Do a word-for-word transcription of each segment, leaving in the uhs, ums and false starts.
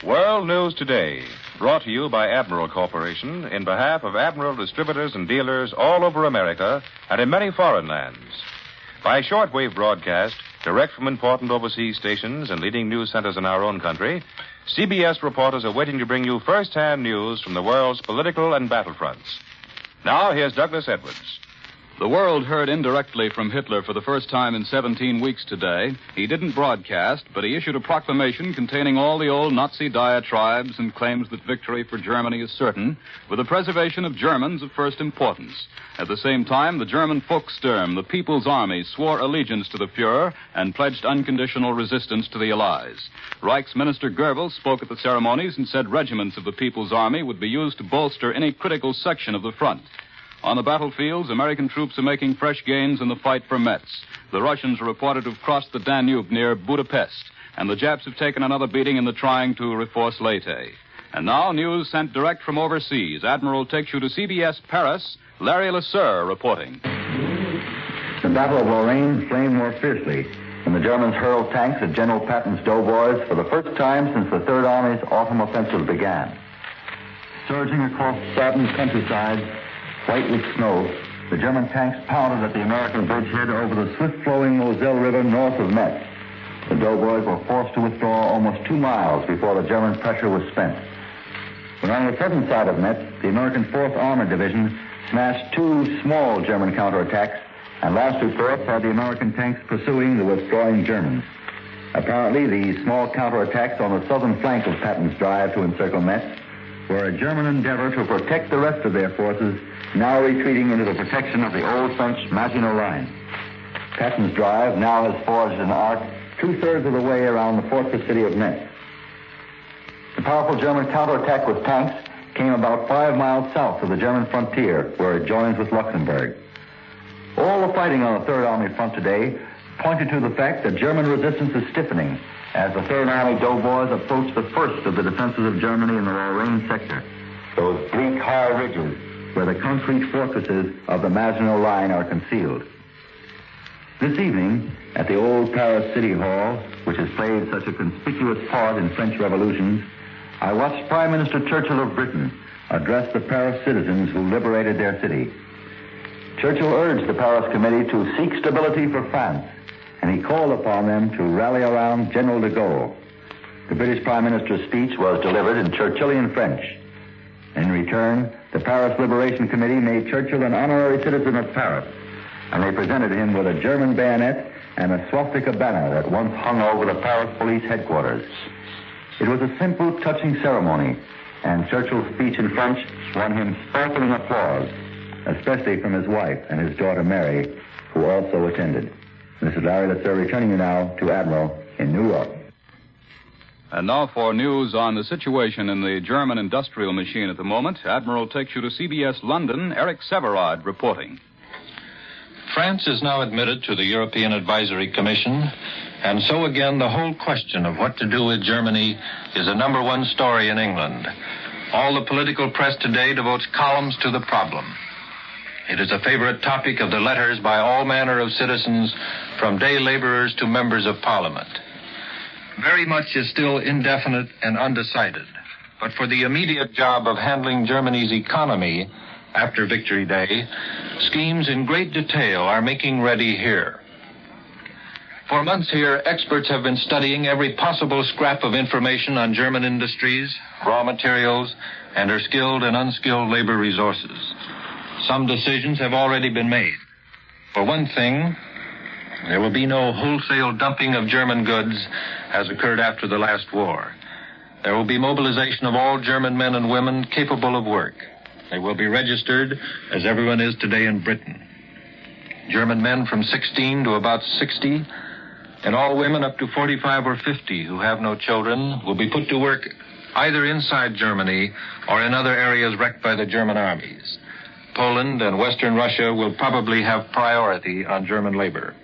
World News Today, brought to you by Admiral Corporation in behalf of Admiral distributors and dealers all over America and in many foreign lands. By shortwave broadcast, direct from important overseas stations and leading news centers in our own country, C B S reporters are waiting to bring you first-hand news from the world's political and battlefronts. Now, here's Douglas Edwards. The world heard indirectly from Hitler for the first time in seventeen weeks today. He didn't broadcast, but he issued a proclamation containing all the old Nazi diatribes and claims that victory for Germany is certain, with the preservation of Germans of first importance. At the same time, the German Volkssturm, the People's Army, swore allegiance to the Fuhrer and pledged unconditional resistance to the Allies. Reich's Minister Goebbels spoke at the ceremonies and said regiments of the People's Army would be used to bolster any critical section of the front. On the battlefields, American troops are making fresh gains in the fight for Metz. The Russians are reported to have crossed the Danube near Budapest, and the Japs have taken another beating in the trying to reinforce Leyte. And now, news sent direct from overseas. Admiral takes you to C B S Paris. Larry LeSueur reporting. The Battle of Lorraine flamed more fiercely when the Germans hurled tanks at General Patton's doughboys for the first time since the Third Army's autumn offensive began. Surging across sodden countryside, white with snow, the German tanks pounded at the American bridgehead over the swift-flowing Moselle River north of Metz. The doughboys were forced to withdraw almost two miles before the German pressure was spent. When on the southern side of Metz, the American fourth Armored Division smashed two small German counterattacks, and last reports had the American tanks pursuing the withdrawing Germans. Apparently, these small counterattacks on the southern flank of Patton's drive to encircle Metz were a German endeavor to protect the rest of their forces now retreating into the protection of the old French Maginot Line. Patton's drive now has forged an arc two-thirds of the way around the fortress city of Metz. The powerful German counterattack with tanks came about five miles south of the German frontier, where it joins with Luxembourg. All the fighting on the Third Army front today pointed to the fact that German resistance is stiffening as the Third Army doughboys approach the first of the defenses of Germany in the Lorraine sector, those bleak high ridges where the concrete fortresses of the Maginot Line are concealed. This evening, at the old Paris City Hall, which has played such a conspicuous part in French revolutions, I watched Prime Minister Churchill of Britain address the Paris citizens who liberated their city. Churchill urged the Paris Committee to seek stability for France, and he called upon them to rally around General de Gaulle. The British Prime Minister's speech was delivered in Churchillian French. In return, the Paris Liberation Committee made Churchill an honorary citizen of Paris, and they presented him with a German bayonet and a swastika banner that once hung over the Paris police headquarters. It was a simple, touching ceremony, and Churchill's speech in French won him sparkling applause, especially from his wife and his daughter Mary, who also attended. This is Larry LeSueur returning you now to Admiral in New York. And now for news on the situation in the German industrial machine at the moment. Admiral takes you to C B S London. Eric Severard reporting. France is now admitted to the European Advisory Commission, and so again the whole question of what to do with Germany is a number one story in England. All the political press today devotes columns to the problem. It is a favorite topic of the letters by all manner of citizens, from day laborers to members of Parliament. Very much is still indefinite and undecided, but for the immediate job of handling Germany's economy after Victory Day, schemes in great detail are making ready here. For months here, experts have been studying every possible scrap of information on German industries, raw materials, and their skilled and unskilled labor resources. Some decisions have already been made. For one thing, there will be no wholesale dumping of German goods as occurred after the last war. There will be mobilization of all German men and women capable of work. They will be registered as everyone is today in Britain. German men from sixteen to about sixty, and all women up to forty-five or fifty who have no children will be put to work either inside Germany or in other areas wrecked by the German armies. Poland and Western Russia will probably have priority on German labor.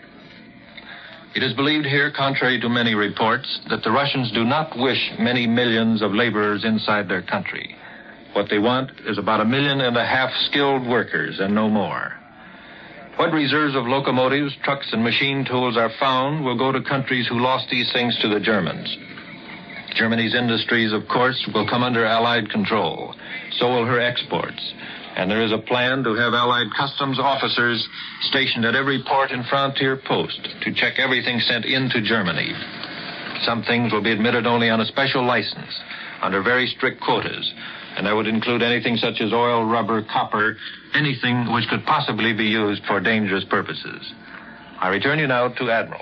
It is believed here, contrary to many reports, that the Russians do not wish many millions of laborers inside their country. What they want is about a million and a half skilled workers and no more. What reserves of locomotives, trucks, and machine tools are found will go to countries who lost these things to the Germans. Germany's industries, of course, will come under Allied control. So will her exports. And there is a plan to have Allied customs officers stationed at every port and frontier post to check everything sent into Germany. Some things will be admitted only on a special license, under very strict quotas. And that would include anything such as oil, rubber, copper, anything which could possibly be used for dangerous purposes. I return you now to Admiral.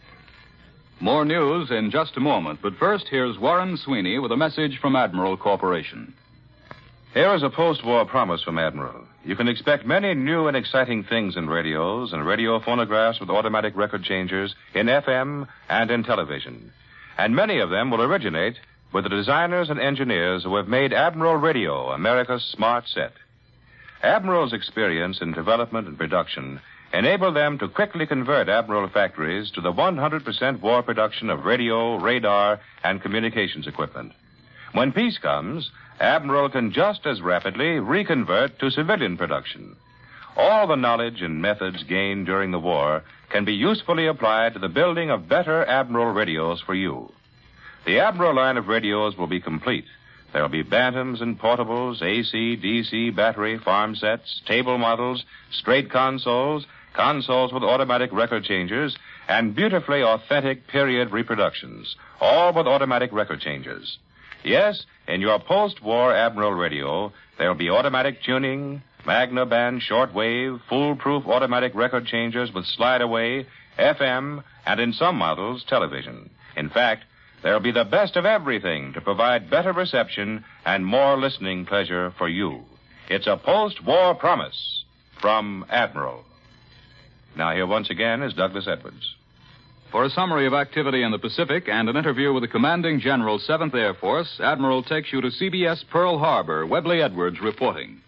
More news in just a moment, but first here's Warren Sweeney with a message from Admiral Corporation. Here is a post-war promise from Admiral. You can expect many new and exciting things in radios and radio phonographs with automatic record changers, in F M and in television. And many of them will originate with the designers and engineers who have made Admiral Radio America's smart set. Admiral's experience in development and production enabled them to quickly convert Admiral factories to the one hundred percent war production of radio, radar, and communications equipment. When peace comes, Admiral can just as rapidly reconvert to civilian production. All the knowledge and methods gained during the war can be usefully applied to the building of better Admiral radios for you. The Admiral line of radios will be complete. There will be bantams and portables, A C, D C, battery, farm sets, table models, straight consoles, consoles with automatic record changers, and beautifully authentic period reproductions, all with automatic record changers. Yes, in your post-war Admiral radio, there'll be automatic tuning, Magna band shortwave, foolproof automatic record changers with slide-away, F M, and in some models, television. In fact, there'll be the best of everything to provide better reception and more listening pleasure for you. It's a post-war promise from Admiral. Now here once again is Douglas Edwards. For a summary of activity in the Pacific and an interview with the commanding general, seventh Air Force, Admiral takes you to C B S Pearl Harbor. Webley Edwards reporting.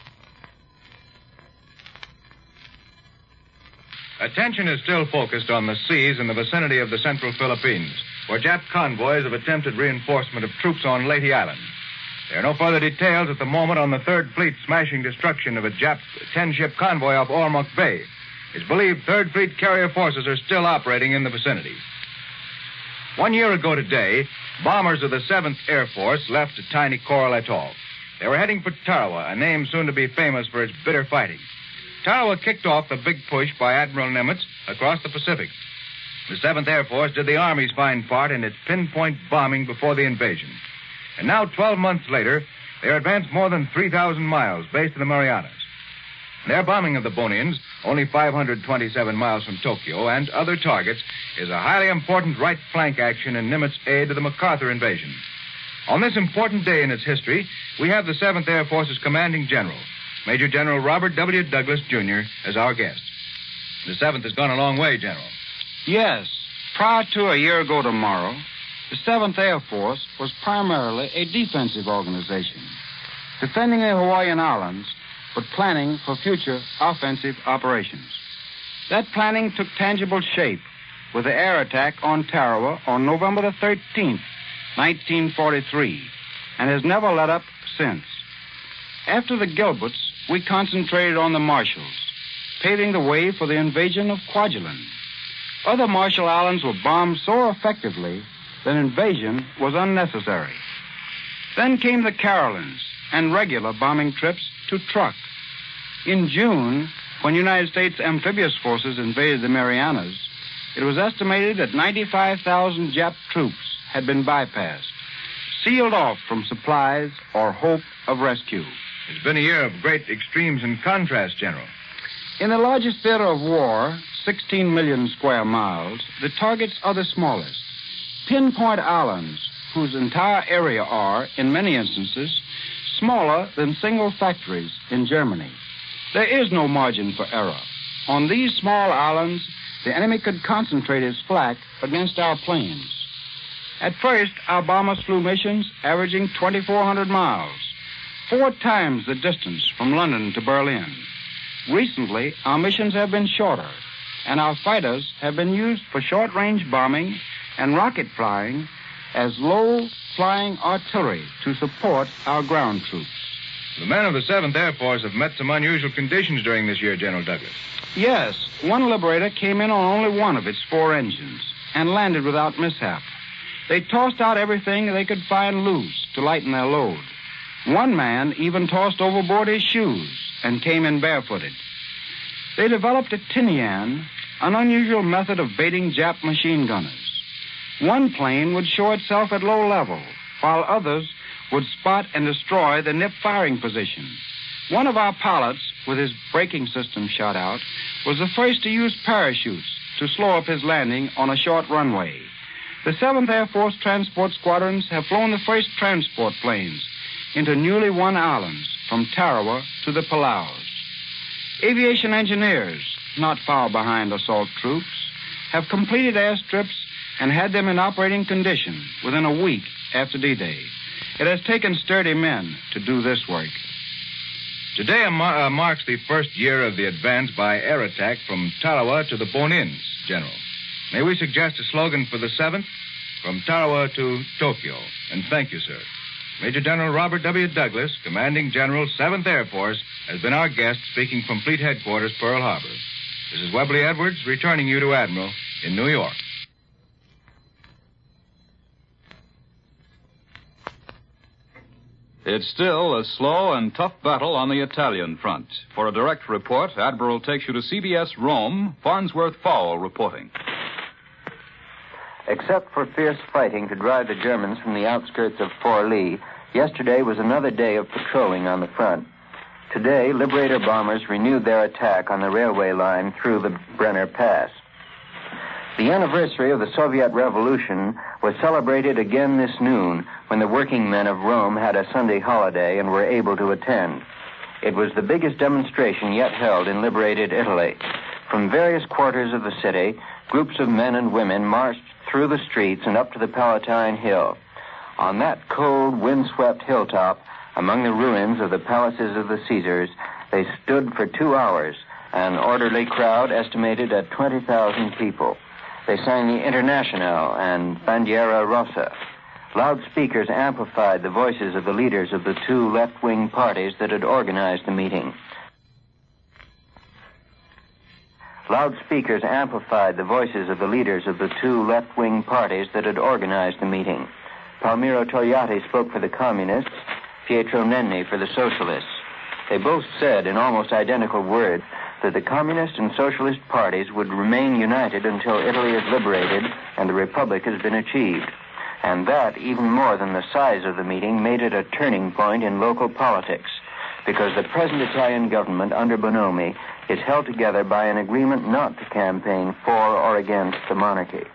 Attention is still focused on the seas in the vicinity of the Central Philippines, where Jap convoys have attempted reinforcement of troops on Leyte Island. There are no further details at the moment on the Third Fleet smashing destruction of a Jap ten-ship convoy off Ormoc Bay. It's believed Third Fleet carrier forces are still operating in the vicinity. One year ago today, bombers of the seventh Air Force left a tiny coral atoll. They were heading for Tarawa, a name soon to be famous for its bitter fighting. Tarawa kicked off the big push by Admiral Nimitz across the Pacific. The seventh Air Force did the Army's fine part in its pinpoint bombing before the invasion. And now, twelve months later, they're advanced more than three thousand miles, based in the Marianas. Their bombing of the Bonians, only five hundred twenty-seven miles from Tokyo, and other targets, is a highly important right flank action in Nimitz's aid to the MacArthur invasion. On this important day in its history, we have the seventh Air Force's commanding general, Major General Robert W. Douglas, Junior, as our guest. The seventh has gone a long way, General. Yes. Prior to a year ago tomorrow, the seventh Air Force was primarily a defensive organization, defending the Hawaiian Islands, but planning for future offensive operations. That planning took tangible shape with the air attack on Tarawa on November the thirteenth, nineteen forty-three, and has never let up since. After the Gilberts, we concentrated on the Marshalls, paving the way for the invasion of Kwajalein. Other Marshall Islands were bombed so effectively that invasion was unnecessary. Then came the Carolines and regular bombing trips to Truk. In June, when United States amphibious forces invaded the Marianas, it was estimated that ninety-five thousand Jap troops had been bypassed, sealed off from supplies or hope of rescue. It's been a year of great extremes and contrast, General. In the largest theater of war, sixteen million square miles, the targets are the smallest. Pinpoint islands, whose entire area are, in many instances, smaller than single factories in Germany. There is no margin for error. On these small islands, the enemy could concentrate his flak against our planes. At first, our bombers flew missions averaging twenty-four hundred miles, four times the distance from London to Berlin. Recently, our missions have been shorter, and our fighters have been used for short-range bombing and rocket flying as low-flying artillery to support our ground troops. The men of the seventh Air Force have met some unusual conditions during this year, General Douglas. Yes, one Liberator came in on only one of its four engines and landed without mishap. They tossed out everything they could find loose to lighten their load. One man even tossed overboard his shoes and came in barefooted. They developed a tinian, an unusual method of baiting Jap machine gunners. One plane would show itself at low level, while others would spot and destroy the Nip firing position. One of our pilots, with his braking system shot out, was the first to use parachutes to slow up his landing on a short runway. The seventh Air Force transport squadrons have flown the first transport planes into newly won islands from Tarawa to the Palaus. Aviation engineers, not far behind assault troops, have completed airstrips and had them in operating condition within a week after D-Day. It has taken sturdy men to do this work. Today uh, marks the first year of the advance by air attack from Tarawa to the Bonins, General. May we suggest a slogan for the seventh? From Tarawa to Tokyo. And thank you, sir. Major General Robert W. Douglas, Commanding General, seventh Air Force, has been our guest speaking from Fleet Headquarters, Pearl Harbor. This is Webley Edwards returning you to Admiral in New York. It's still a slow and tough battle on the Italian front. For a direct report, Admiral takes you to C B S Rome, Farnsworth Fowle reporting. Except for fierce fighting to drive the Germans from the outskirts of Forli, yesterday was another day of patrolling on the front. Today, Liberator bombers renewed their attack on the railway line through the Brenner Pass. The anniversary of the Soviet Revolution was celebrated again this noon when the working men of Rome had a Sunday holiday and were able to attend. It was the biggest demonstration yet held in liberated Italy. From various quarters of the city, groups of men and women marched through the streets and up to the Palatine Hill. On that cold, wind-swept hilltop, among the ruins of the palaces of the Caesars, they stood for two hours, an orderly crowd estimated at twenty thousand people. They sang the Internationale and Bandiera Rossa. Loudspeakers amplified the voices of the leaders of the two left-wing parties that had organized the meeting. Loudspeakers amplified the voices of the leaders of the two left-wing parties that had organized the meeting. Palmiro Togliatti spoke for the Communists, Pietro Nenni for the Socialists. They both said in almost identical words that the Communist and Socialist parties would remain united until Italy is liberated and the Republic has been achieved. And that, even more than the size of the meeting, made it a turning point in local politics, because the present Italian government under Bonomi is held together by an agreement not to campaign for or against the monarchy.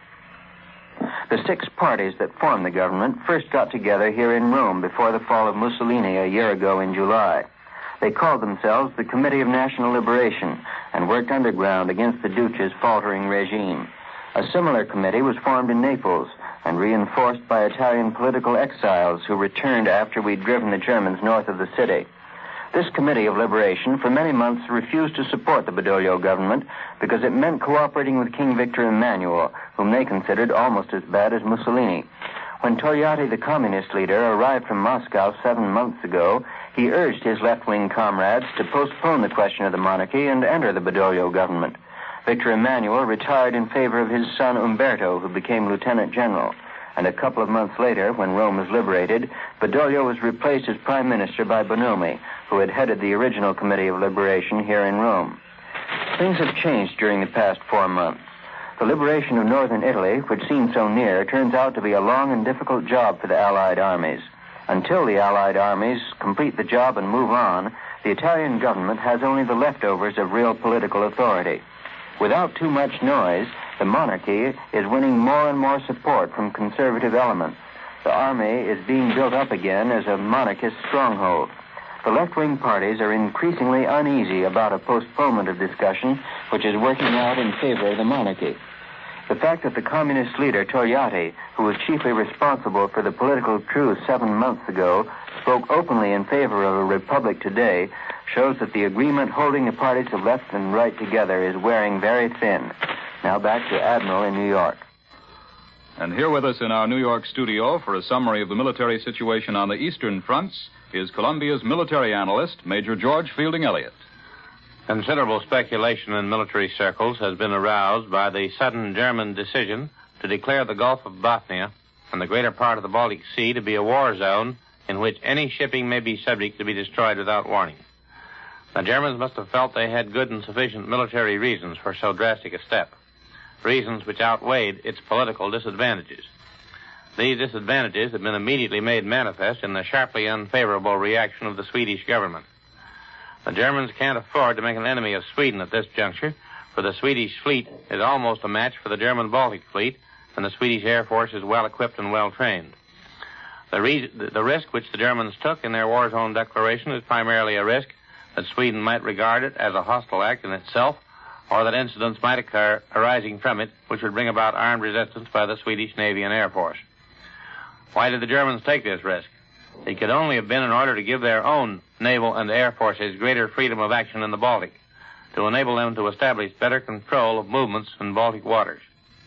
The six parties that formed the government first got together here in Rome before the fall of Mussolini a year ago in July. They called themselves the Committee of National Liberation and worked underground against the Duce's faltering regime. A similar committee was formed in Naples and reinforced by Italian political exiles who returned after we'd driven the Germans north of the city. This Committee of Liberation for many months refused to support the Badoglio government because it meant cooperating with King Victor Emmanuel, whom they considered almost as bad as Mussolini. When Togliatti, the communist leader, arrived from Moscow seven months ago, he urged his left-wing comrades to postpone the question of the monarchy and enter the Badoglio government. Victor Emmanuel retired in favor of his son Umberto, who became lieutenant general. And a couple of months later, when Rome was liberated, Badoglio was replaced as prime minister by Bonomi, who had headed the original Committee of Liberation here in Rome. Things have changed during the past four months. The liberation of northern Italy, which seemed so near, turns out to be a long and difficult job for the Allied armies. Until the Allied armies complete the job and move on, the Italian government has only the leftovers of real political authority. Without too much noise, the monarchy is winning more and more support from conservative elements. The army is being built up again as a monarchist stronghold. The left-wing parties are increasingly uneasy about a postponement of discussion which is working out in favor of the monarchy. The fact that the communist leader, Togliatti, who was chiefly responsible for the political truce seven months ago, spoke openly in favor of a republic today, shows that the agreement holding the parties of left and right together is wearing very thin. Now back to Admiral in New York. And here with us in our New York studio for a summary of the military situation on the eastern fronts is Columbia's military analyst, Major George Fielding Elliott. Considerable speculation in military circles has been aroused by the sudden German decision to declare the Gulf of Bothnia and the greater part of the Baltic Sea to be a war zone in which any shipping may be subject to be destroyed without warning. The Germans must have felt they had good and sufficient military reasons for so drastic a step, reasons which outweighed its political disadvantages. These disadvantages have been immediately made manifest in the sharply unfavorable reaction of the Swedish government. The Germans can't afford to make an enemy of Sweden at this juncture, for the Swedish fleet is almost a match for the German Baltic fleet, and the Swedish Air Force is well equipped and well trained. The, re- the risk which the Germans took in their war zone declaration is primarily a risk that Sweden might regard it as a hostile act in itself, or that incidents might occur arising from it which would bring about armed resistance by the Swedish Navy and Air Force. Why did the Germans take this risk? It could only have been in order to give their own naval and air forces greater freedom of action in the Baltic, to enable them to establish better control of movements in Baltic waters.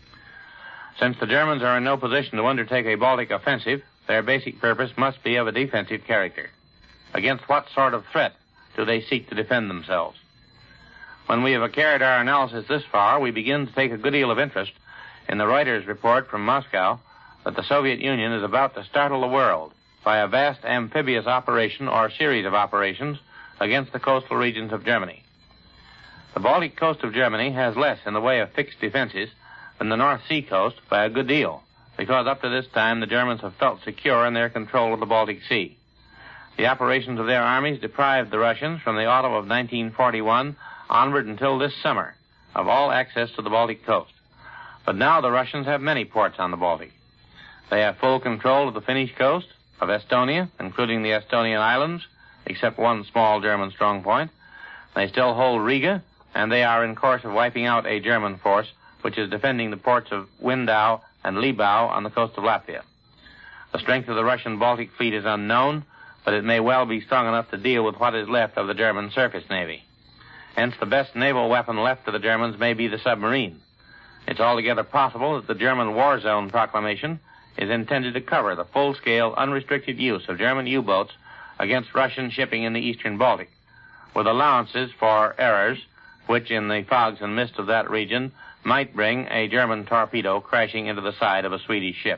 Since the Germans are in no position to undertake a Baltic offensive, their basic purpose must be of a defensive character. Against what sort of threat do they seek to defend themselves? When we have carried our analysis this far, we begin to take a good deal of interest in the Reuters report from Moscow that the Soviet Union is about to startle the world by a vast amphibious operation or series of operations against the coastal regions of Germany. The Baltic coast of Germany has less in the way of fixed defenses than the North Sea coast by a good deal, because up to this time the Germans have felt secure in their control of the Baltic Sea. The operations of their armies deprived the Russians from the autumn of nineteen forty-one onward until this summer of all access to the Baltic coast. But now the Russians have many ports on the Baltic. They have full control of the Finnish coast, of Estonia, including the Estonian islands, except one small German strong point. They still hold Riga, and they are in course of wiping out a German force which is defending the ports of Windau and Libau on the coast of Latvia. The strength of the Russian Baltic fleet is unknown, but it may well be strong enough to deal with what is left of the German surface navy. Hence, the best naval weapon left to the Germans may be the submarine. It's altogether possible that the German war zone proclamation is intended to cover the full-scale, unrestricted use of German U-boats against Russian shipping in the eastern Baltic, with allowances for errors which, in the fogs and mist of that region, might bring a German torpedo crashing into the side of a Swedish ship.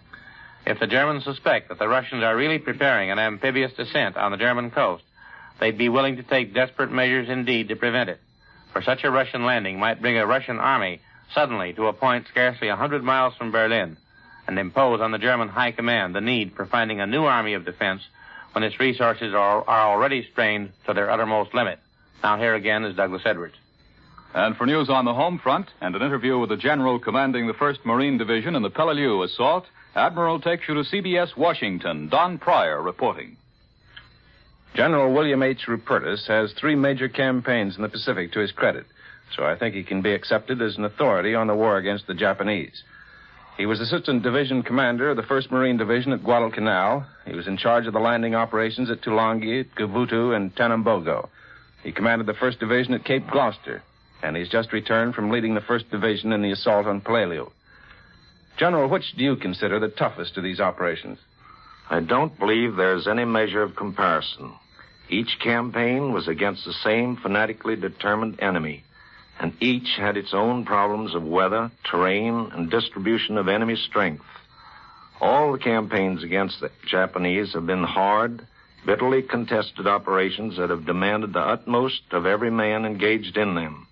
If the Germans suspect that the Russians are really preparing an amphibious descent on the German coast, they'd be willing to take desperate measures indeed to prevent it. For such a Russian landing might bring a Russian army suddenly to a point scarcely a hundred miles from Berlin and impose on the German high command the need for finding a new army of defense when its resources are, are already strained to their uttermost limit. Now here again is Douglas Edwards. And for news on the home front and an interview with the general commanding the first Marine Division in the Peleliu assault, Admiral takes you to C B S Washington. Don Pryor reporting. General William H. Rupertus has three major campaigns in the Pacific to his credit, so I think he can be accepted as an authority on the war against the Japanese. He was Assistant Division Commander of the first Marine Division at Guadalcanal. He was in charge of the landing operations at Tulangi, Gavutu, and Tanambogo. He commanded the first Division at Cape Gloucester, and he's just returned from leading the first Division in the assault on Peleliu. General, which do you consider the toughest of these operations? I don't believe there's any measure of comparison. Each campaign was against the same fanatically determined enemy, and each had its own problems of weather, terrain, and distribution of enemy strength. All the campaigns against the Japanese have been hard, bitterly contested operations that have demanded the utmost of every man engaged in them.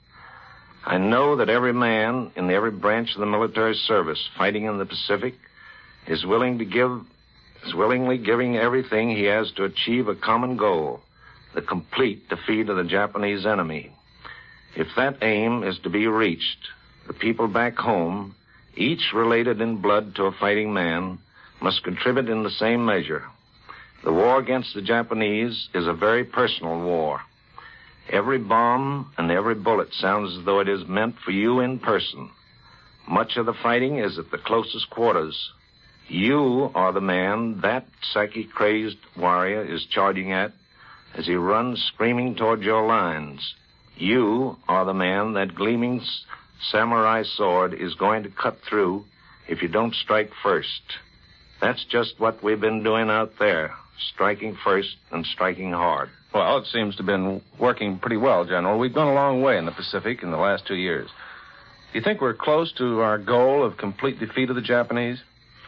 I know that every man in every branch of the military service fighting in the Pacific is willing to give, is willingly giving everything he has to achieve a common goal, the complete defeat of the Japanese enemy. If that aim is to be reached, the people back home, each related in blood to a fighting man, must contribute in the same measure. The war against the Japanese is a very personal war. Every bomb and every bullet sounds as though it is meant for you in person. Much of the fighting is at the closest quarters. You are the man that psyche-crazed warrior is charging at as he runs screaming toward your lines. You are the man that gleaming samurai sword is going to cut through if you don't strike first. That's just what we've been doing out there, striking first and striking hard. Well, it seems to have been working pretty well, General. We've gone a long way in the Pacific in the last two years. Do you think we're close to our goal of complete defeat of the Japanese?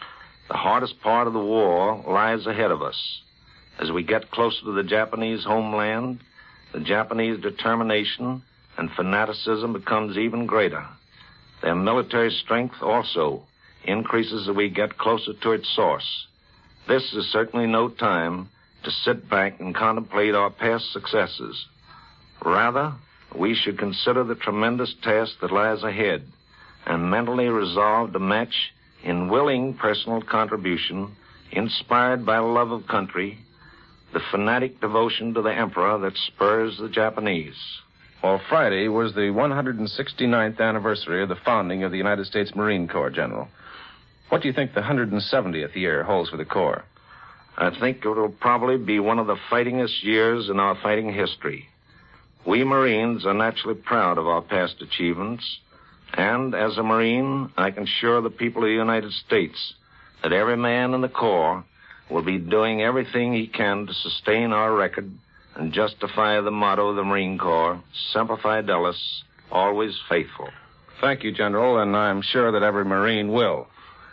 The hardest part of the war lies ahead of us. As we get closer to the Japanese homeland, the Japanese determination and fanaticism becomes even greater. Their military strength also increases as we get closer to its source. This is certainly no time to sit back and contemplate our past successes. Rather, we should consider the tremendous task that lies ahead and mentally resolve to match in willing personal contribution, inspired by love of country, the fanatic devotion to the emperor that spurs the Japanese. Well, Friday was the one hundred sixty-ninth anniversary of the founding of the United States Marine Corps, General. What do you think the one hundred seventieth year holds for the Corps? I think it will probably be one of the fightingest years in our fighting history. We Marines are naturally proud of our past achievements, and as a Marine, I can assure the people of the United States that every man in the Corps will be doing everything he can to sustain our record and justify the motto of the Marine Corps, Semper Fidelis, always faithful. Thank you, General, and I'm sure that every Marine will.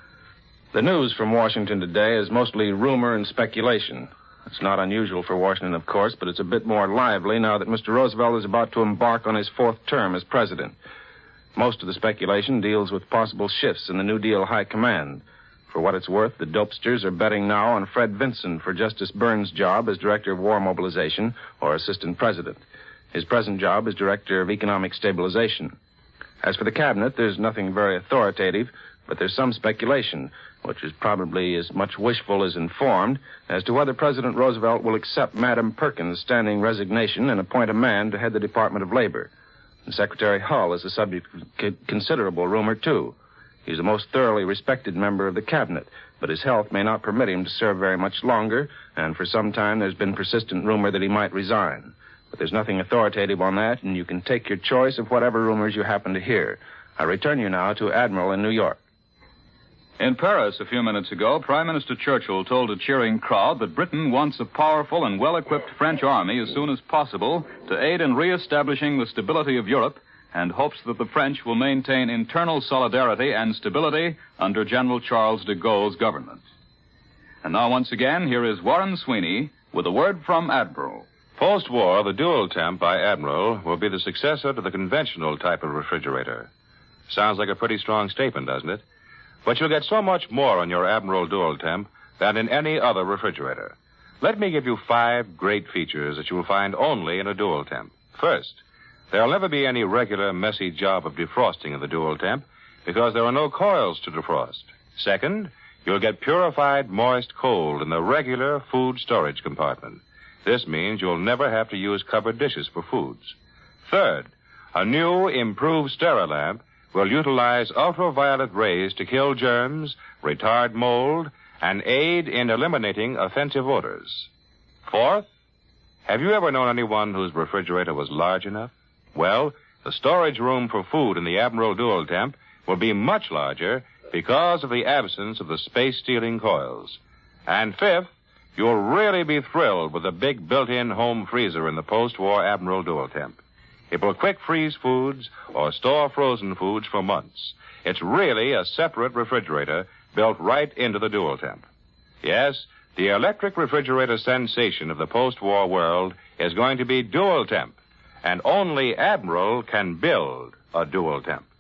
The news from Washington today is mostly rumor and speculation. It's not unusual for Washington, of course, but it's a bit more lively now that Mister Roosevelt is about to embark on his fourth term as president. Most of the speculation deals with possible shifts in the New Deal high command. For what it's worth, the dopesters are betting now on Fred Vinson for Justice Burns' job as Director of War Mobilization or Assistant President. His present job is Director of Economic Stabilization. As for the Cabinet, there's nothing very authoritative, but there's some speculation, which is probably as much wishful as informed, as to whether President Roosevelt will accept Madam Perkins' standing resignation and appoint a man to head the Department of Labor. And Secretary Hull is the subject of considerable rumor, too. He's the most thoroughly respected member of the Cabinet, but his health may not permit him to serve very much longer, and for some time there's been persistent rumor that he might resign. But there's nothing authoritative on that, and you can take your choice of whatever rumors you happen to hear. I return you now to Admiral in New York. In Paris a few minutes ago, Prime Minister Churchill told a cheering crowd that Britain wants a powerful and well-equipped French army as soon as possible to aid in re-establishing the stability of Europe, and hopes that the French will maintain internal solidarity and stability under General Charles de Gaulle's government. And now, once again, here is Warren Sweeney with a word from Admiral. Post-war, the dual temp by Admiral will be the successor to the conventional type of refrigerator. Sounds like a pretty strong statement, doesn't it? But you'll get so much more on your Admiral dual temp than in any other refrigerator. Let me give you five great features that you will find only in a dual temp. First, there'll never be any regular messy job of defrosting in the dual temp because there are no coils to defrost. Second, you'll get purified moist cold in the regular food storage compartment. This means you'll never have to use covered dishes for foods. Third, a new improved Sterilamp will utilize ultraviolet rays to kill germs, retard mold, and aid in eliminating offensive odors. Fourth, have you ever known anyone whose refrigerator was large enough? Well, the storage room for food in the Admiral Dual Temp will be much larger because of the absence of the space-stealing coils. And fifth, you'll really be thrilled with the big built-in home freezer in the post-war Admiral Dual Temp. It will quick freeze foods or store frozen foods for months. It's really a separate refrigerator built right into the Dual Temp. Yes, the electric refrigerator sensation of the post-war world is going to be Dual Temp, and only Admiral can build a Dual Temp.